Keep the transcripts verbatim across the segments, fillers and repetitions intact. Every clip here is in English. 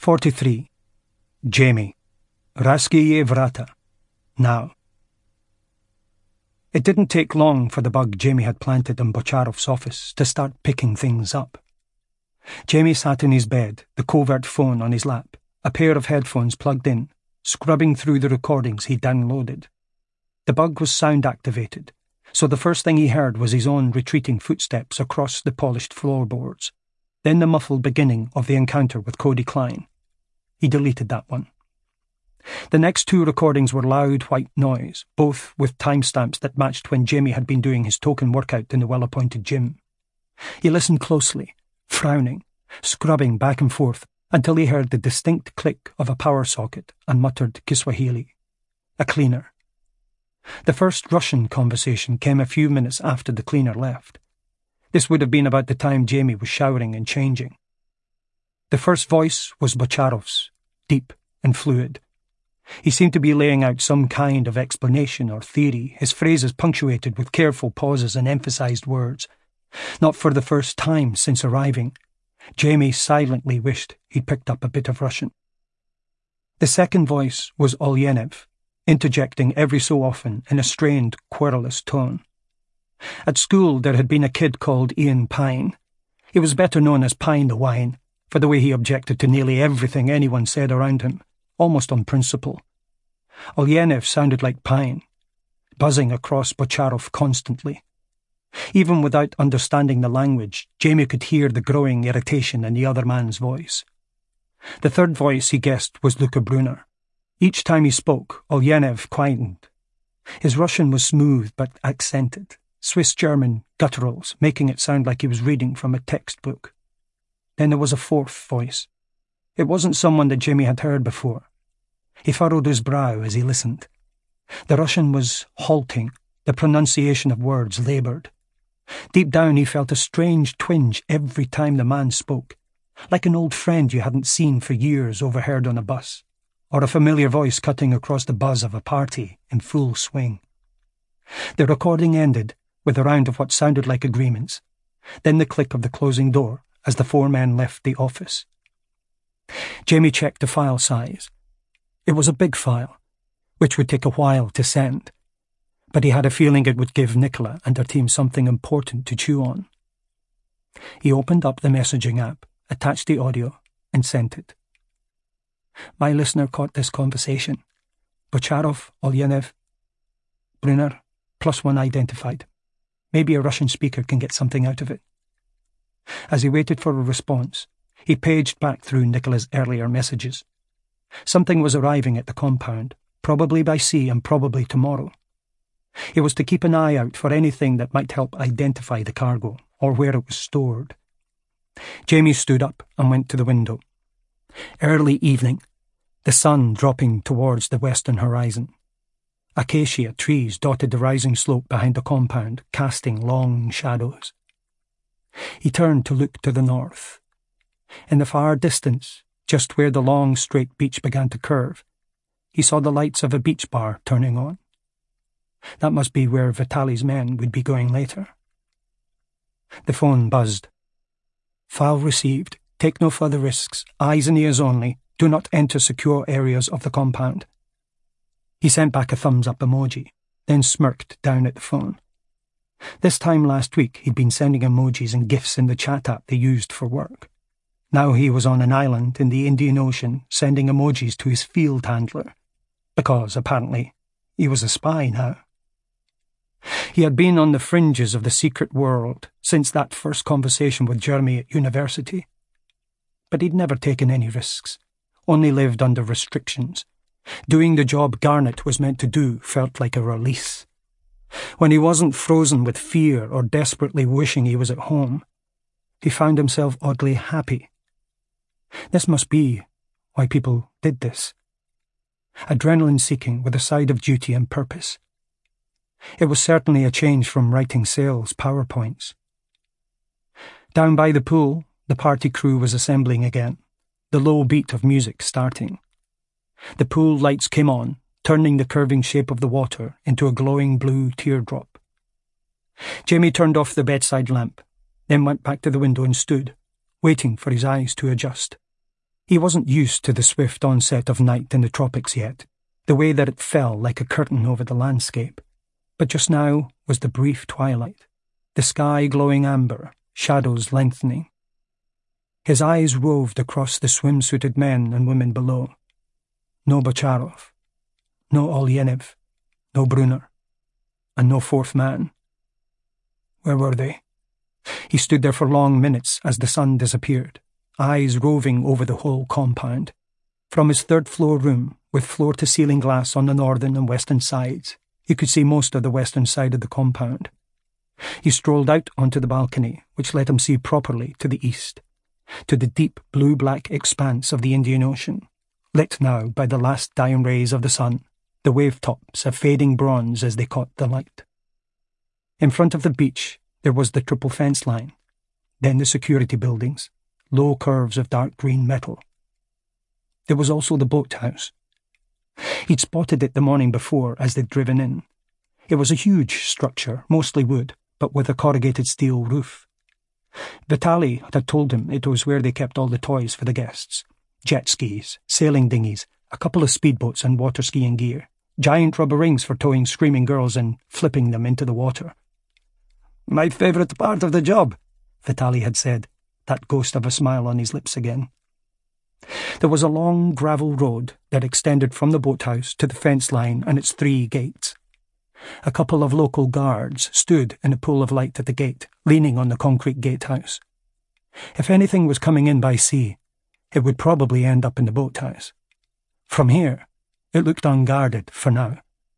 forty-three. Jamie. Raskiye Vrata. Now. It didn't take long for the bug Jamie had planted in Bocharov's office to start picking things up. Jamie sat in his bed, the covert phone on his lap, a pair of headphones plugged in, scrubbing through the recordings he downloaded. The bug was sound-activated, so the first thing he heard was his own retreating footsteps across the polished floorboards, then the muffled beginning of the encounter with Cody Klein. He deleted that one. The next two recordings were loud white noise, both with timestamps that matched when Jamie had been doing his token workout in the well-appointed gym. He listened closely, frowning, scrubbing back and forth, until he heard the distinct click of a power socket and muttered Kiswahili. A cleaner. The first Russian conversation came a few minutes after the cleaner left. This would have been about the time Jamie was showering and changing. The first voice was Bocharov's, deep and fluid. He seemed to be laying out some kind of explanation or theory, his phrases punctuated with careful pauses and emphasized words. Not for the first time since arriving, Jamie silently wished he'd picked up a bit of Russian. The second voice was Olyenev, interjecting every so often in a strained, querulous tone. At school there had been a kid called Ian Pine. He was better known as Pine the Wine, for the way he objected to nearly everything anyone said around him, almost on principle. Olyenev sounded like Pine, buzzing across Bocharov constantly. Even without understanding the language, Jamie could hear the growing irritation in the other man's voice. The third voice, he guessed, was Luca Brunner. Each time he spoke, Olyenev quietened. His Russian was smooth but accented, Swiss-German gutturals, making it sound like he was reading from a textbook. Then there was a fourth voice. It wasn't someone that Jamie had heard before. He furrowed his brow as he listened. The Russian was halting, the pronunciation of words laboured. Deep down he felt a strange twinge every time the man spoke, like an old friend you hadn't seen for years overheard on a bus, or a familiar voice cutting across the buzz of a party in full swing. The recording ended with a round of what sounded like agreements, then the click of the closing door as the four men left the office. Jamie checked the file size. It was a big file, which would take a while to send, but he had a feeling it would give Nicola and her team something important to chew on. He opened up the messaging app, attached the audio, and sent it. My listener caught this conversation. Bocharov, Olyenev, Brunner, plus one identified. Maybe a Russian speaker can get something out of it. As he waited for a response, he paged back through Nicola's earlier messages. Something was arriving at the compound, probably by sea and probably tomorrow. He was to keep an eye out for anything that might help identify the cargo or where it was stored. Jamie stood up and went to the window. Early evening, the sun dropping towards the western horizon. Acacia trees dotted the rising slope behind the compound, casting long shadows. He turned to look to the north. In the far distance, just where the long, straight beach began to curve, he saw the lights of a beach bar turning on. That must be where Vitali's men would be going later. The phone buzzed. File received. Take no further risks. Eyes and ears only. Do not enter secure areas of the compound. He sent back a thumbs-up emoji, then smirked down at the phone. This time last week he'd been sending emojis and GIFs in the chat app they used for work. Now he was on an island in the Indian Ocean sending emojis to his field handler, because, apparently, he was a spy now. He had been on the fringes of the secret world since that first conversation with Jeremy at university. But he'd never taken any risks, only lived under restrictions. Doing the job Garnet was meant to do felt like a release. When he wasn't frozen with fear or desperately wishing he was at home, he found himself oddly happy. This must be why people did this. Adrenaline-seeking with a side of duty and purpose. It was certainly a change from writing sales PowerPoints. Down by the pool, the party crew was assembling again, the low beat of music starting. The pool lights came on, turning the curving shape of the water into a glowing blue teardrop. Jamie turned off the bedside lamp, then went back to the window and stood, waiting for his eyes to adjust. He wasn't used to the swift onset of night in the tropics yet, the way that it fell like a curtain over the landscape. But just now was the brief twilight, the sky glowing amber, shadows lengthening. His eyes roved across the swimsuited men and women below. No Bocharov, no Olyenev, no Brunner, and no fourth man. Where were they? He stood there for long minutes as the sun disappeared, eyes roving over the whole compound. From his third-floor room, with floor-to-ceiling glass on the northern and western sides, he could see most of the western side of the compound. He strolled out onto the balcony, which let him see properly to the east, to the deep blue-black expanse of the Indian Ocean, lit now by the last dying rays of the sun, the wave-tops a fading bronze as they caught the light. In front of the beach there was the triple fence line, then the security buildings, low curves of dark green metal. There was also the boathouse. He'd spotted it the morning before as they'd driven in. It was a huge structure, mostly wood, but with a corrugated steel roof. Vitaly had told him it was where they kept all the toys for the guests. Jet skis, sailing dinghies, a couple of speedboats and water skiing gear, giant rubber rings for towing screaming girls and flipping them into the water. "My favourite part of the job," Vitaly had said, that ghost of a smile on his lips again. There was a long gravel road that extended from the boathouse to the fence line and its three gates. A couple of local guards stood in a pool of light at the gate, leaning on the concrete gatehouse. If anything was coming in by sea, it would probably end up in the boathouse. From here, it looked unguarded for now.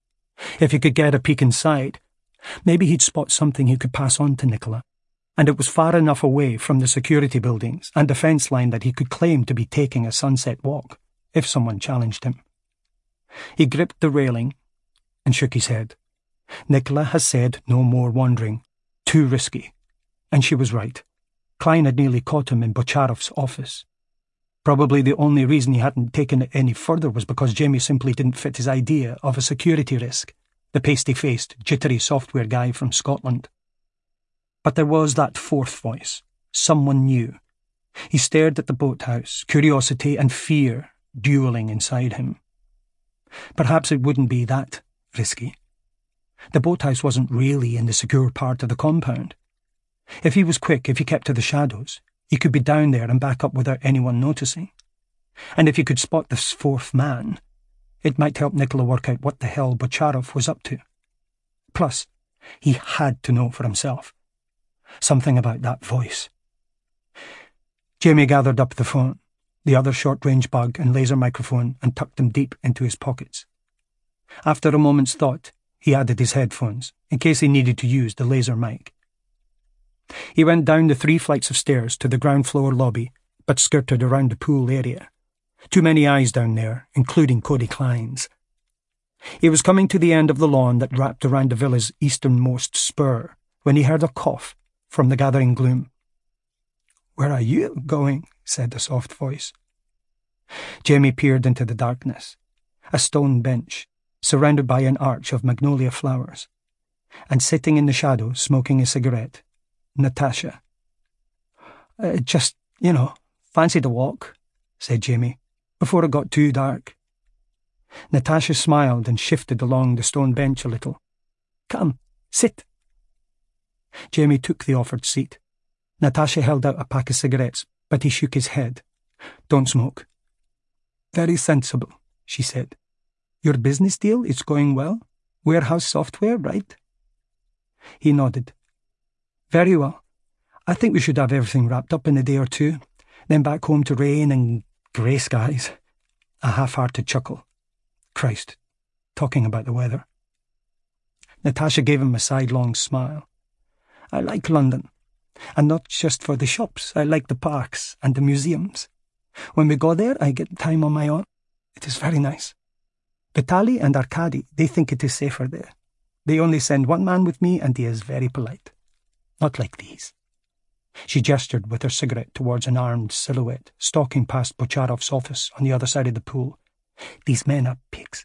If he could get a peek inside, maybe he'd spot something he could pass on to Nicola, and it was far enough away from the security buildings and the fence line that he could claim to be taking a sunset walk, if someone challenged him. He gripped the railing and shook his head. Nicola has said no more wandering. Too risky. And she was right. Klein had nearly caught him in Bocharov's office. Probably the only reason he hadn't taken it any further was because Jamie simply didn't fit his idea of a security risk, the pasty-faced, jittery software guy from Scotland. But there was that fourth voice, someone new. He stared at the boathouse, curiosity and fear duelling inside him. Perhaps it wouldn't be that risky. The boathouse wasn't really in the secure part of the compound. If he was quick, if he kept to the shadows, he could be down there and back up without anyone noticing. And if he could spot this fourth man, it might help Nicola work out what the hell Bocharov was up to. Plus, he had to know for himself. Something about that voice. Jamie gathered up the phone, the other short-range bug and laser microphone, and tucked them deep into his pockets. After a moment's thought, he added his headphones, in case he needed to use the laser mic. He went down the three flights of stairs to the ground floor lobby, but skirted around the pool area. Too many eyes down there, including Cody Klein's. He was coming to the end of the lawn that wrapped around the villa's easternmost spur, when he heard a cough from the gathering gloom. "Where are you going?" said a soft voice. Jamie peered into the darkness. A stone bench, surrounded by an arch of magnolia flowers, and sitting in the shadow, smoking a cigarette, Natasha. Uh, just, you know, fancied a walk, said Jamie, before it got too dark. Natasha smiled and shifted along the stone bench a little. "Come, sit." Jamie took the offered seat. Natasha held out a pack of cigarettes, but he shook his head. "Don't smoke." "Very sensible," she said. "Your business deal is going well? Warehouse software, right?" He nodded. "Very well. I think we should have everything wrapped up in a day or two, then back home to rain and grey skies." A half-hearted chuckle. Christ, talking about the weather. Natasha gave him a sidelong smile. "I like London. And not just for the shops. I like the parks and the museums. When we go there, I get time on my own. It is very nice. Vitaly and Arkady, they think it is safer there. They only send one man with me, and he is very polite. Not like these." She gestured with her cigarette towards an armed silhouette stalking past Bocharov's office on the other side of the pool. "These men are pigs."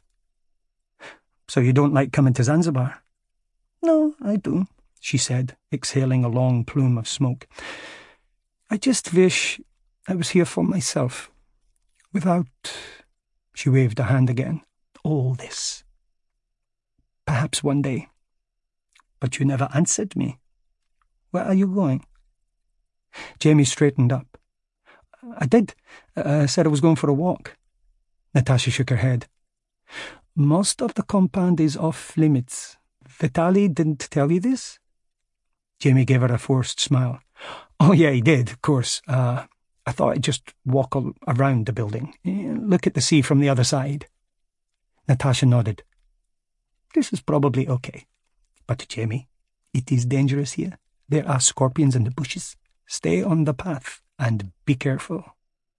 "So you don't like coming to Zanzibar?" "No, I do," she said, exhaling a long plume of smoke. "I just wish I was here for myself. Without... She waved a hand again. All this. Perhaps one day. But you never answered me. Where are you going? Jamie straightened up. I did. I uh, said I was going for a walk. Natasha shook her head. Most of the compound is off limits. Vitali didn't tell you this? Jamie gave her a forced smile. Oh, yeah, he did, of course. Uh, I thought I'd just walk all around the building. Look at the sea from the other side. Natasha nodded. This is probably okay. But, Jamie, it is dangerous here. There are scorpions in the bushes. Stay on the path and be careful.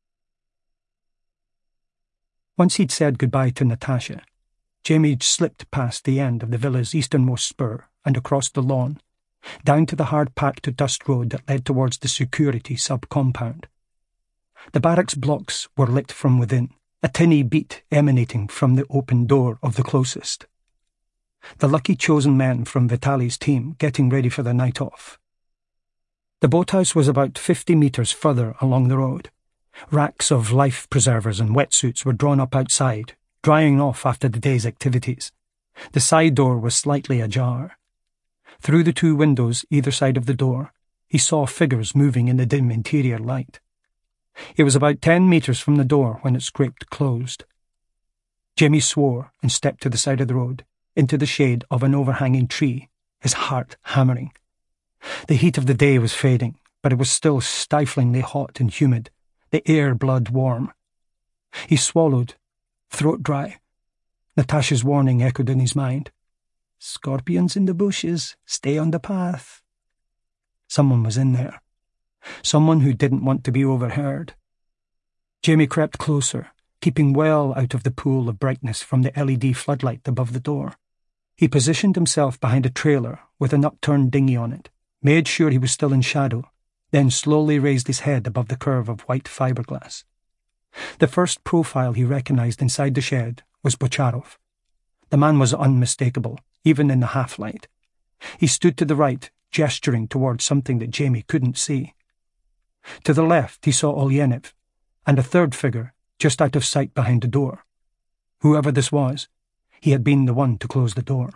Once he'd said goodbye to Natasha, Jamie slipped past the end of the villa's easternmost spur and across the lawn, down to the hard-packed dust road that led towards the security sub-compound. The barracks blocks were lit from within, a tinny beat emanating from the open door of the closest. The lucky chosen men from Vitali's team getting ready for the night off. The boathouse was about fifty metres further along the road. Racks of life preservers and wetsuits were drawn up outside, drying off after the day's activities. The side door was slightly ajar. Through the two windows either side of the door, he saw figures moving in the dim interior light. It was about ten metres from the door when it scraped closed. Jamie swore and stepped to the side of the road, into the shade of an overhanging tree, his heart hammering. The heat of the day was fading, but it was still stiflingly hot and humid, the air blood warm. He swallowed, throat dry. Natasha's warning echoed in his mind. Scorpions in the bushes, stay on the path. Someone was in there. Someone who didn't want to be overheard. Jamie crept closer, keeping well out of the pool of brightness from the L E D floodlight above the door. He positioned himself behind a trailer with an upturned dinghy on it, made sure he was still in shadow, then slowly raised his head above the curve of white fiberglass. The first profile he recognized inside the shed was Bocharov. The man was unmistakable, even in the half-light. He stood to the right, gesturing towards something that Jamie couldn't see. To the left he saw Olyenev, and a third figure just out of sight behind the door. Whoever this was, he had been the one to close the door.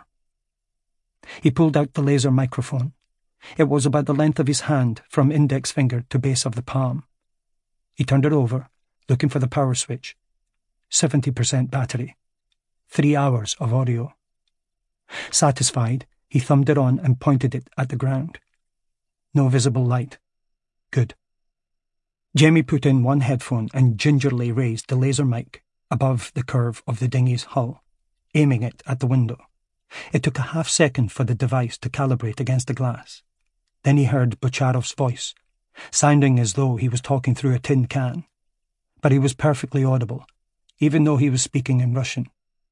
He pulled out the laser microphone. It was about the length of his hand from index finger to base of the palm. He turned it over, looking for the power switch. Seventy percent battery. Three hours of audio. Satisfied, he thumbed it on and pointed it at the ground. No visible light. Good. Jamie put in one headphone and gingerly raised the laser mic above the curve of the dinghy's hull, aiming it at the window. It took a half-second for the device to calibrate against the glass. Then he heard Bocharov's voice, sounding as though he was talking through a tin can. But he was perfectly audible, even though he was speaking in Russian.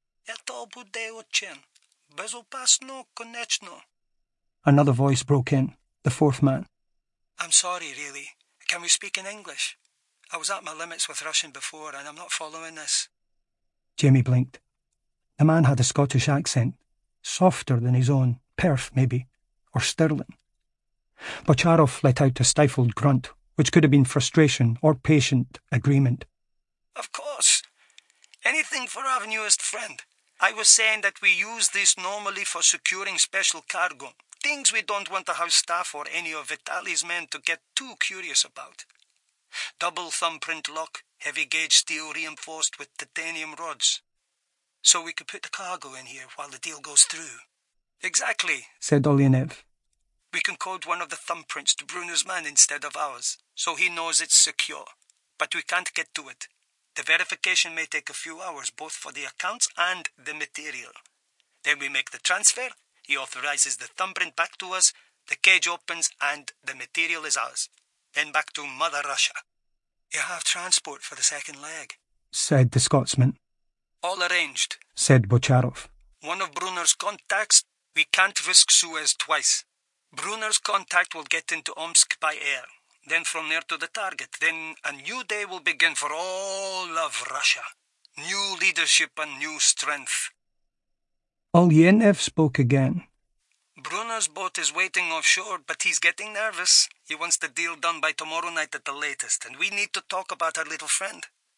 Another voice broke in, the fourth man. I'm sorry, really. Can we speak in English? I was at my limits with Russian before, and I'm not following this. Jamie blinked. The man had a Scottish accent, softer than his own, Perth maybe, or Stirling. Bocharov let out a stifled grunt, which could have been frustration or patient agreement. Of course. Anything for our newest friend. I was saying that we use this normally for securing special cargo. Things we don't want the house staff or any of Vitali's men to get too curious about. Double thumbprint lock, heavy gauge steel reinforced with titanium rods. So we could put the cargo in here while the deal goes through. Exactly, said Olyenev. We can code one of the thumbprints to Bruner's man instead of ours, so he knows it's secure. But we can't get to it. The verification may take a few hours, both for the accounts and the material. Then we make the transfer, he authorizes the thumbprint back to us, the cage opens, and the material is ours. Then back to Mother Russia. You have transport for the second leg, said the Scotsman. All arranged, said Bocharov. One of Bruner's contacts, we can't risk Suez twice. Bruner's contact will get into Omsk by air, then from there to the target. Then a new day will begin for all of Russia. New leadership and new strength. Olyenev spoke again. Bruner's boat is waiting offshore, but he's getting nervous. He wants the deal done by tomorrow night at the latest, and we need to talk about our little friend.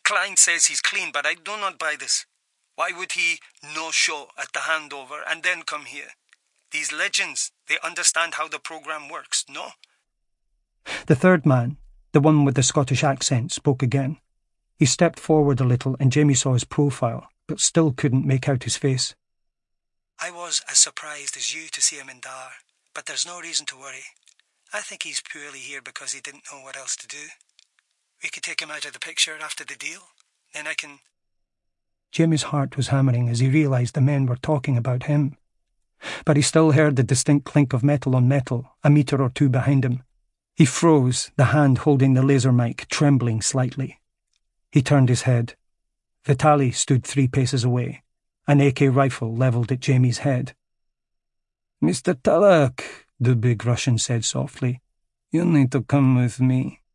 client says he's clean, but I do not buy this. Why would he no-show at the handover and then come here? These legends, they understand how the program works, no? The third man, the one with the Scottish accent, spoke again. He stepped forward a little and Jamie saw his profile, but still couldn't make out his face. I was as surprised as you to see him in Dar, but there's no reason to worry. I think he's purely here because he didn't know what else to do. We could take him out of the picture after the deal. Then I can... Jamie's heart was hammering as he realised the men were talking about him. But he still heard the distinct clink of metal on metal, a metre or two behind him. He froze, the hand holding the laser mic trembling slightly. He turned his head. Vitali stood three paces away, an A K rifle levelled at Jamie's head. "Mister Tulloch," the big Russian said softly, "you need to come with me.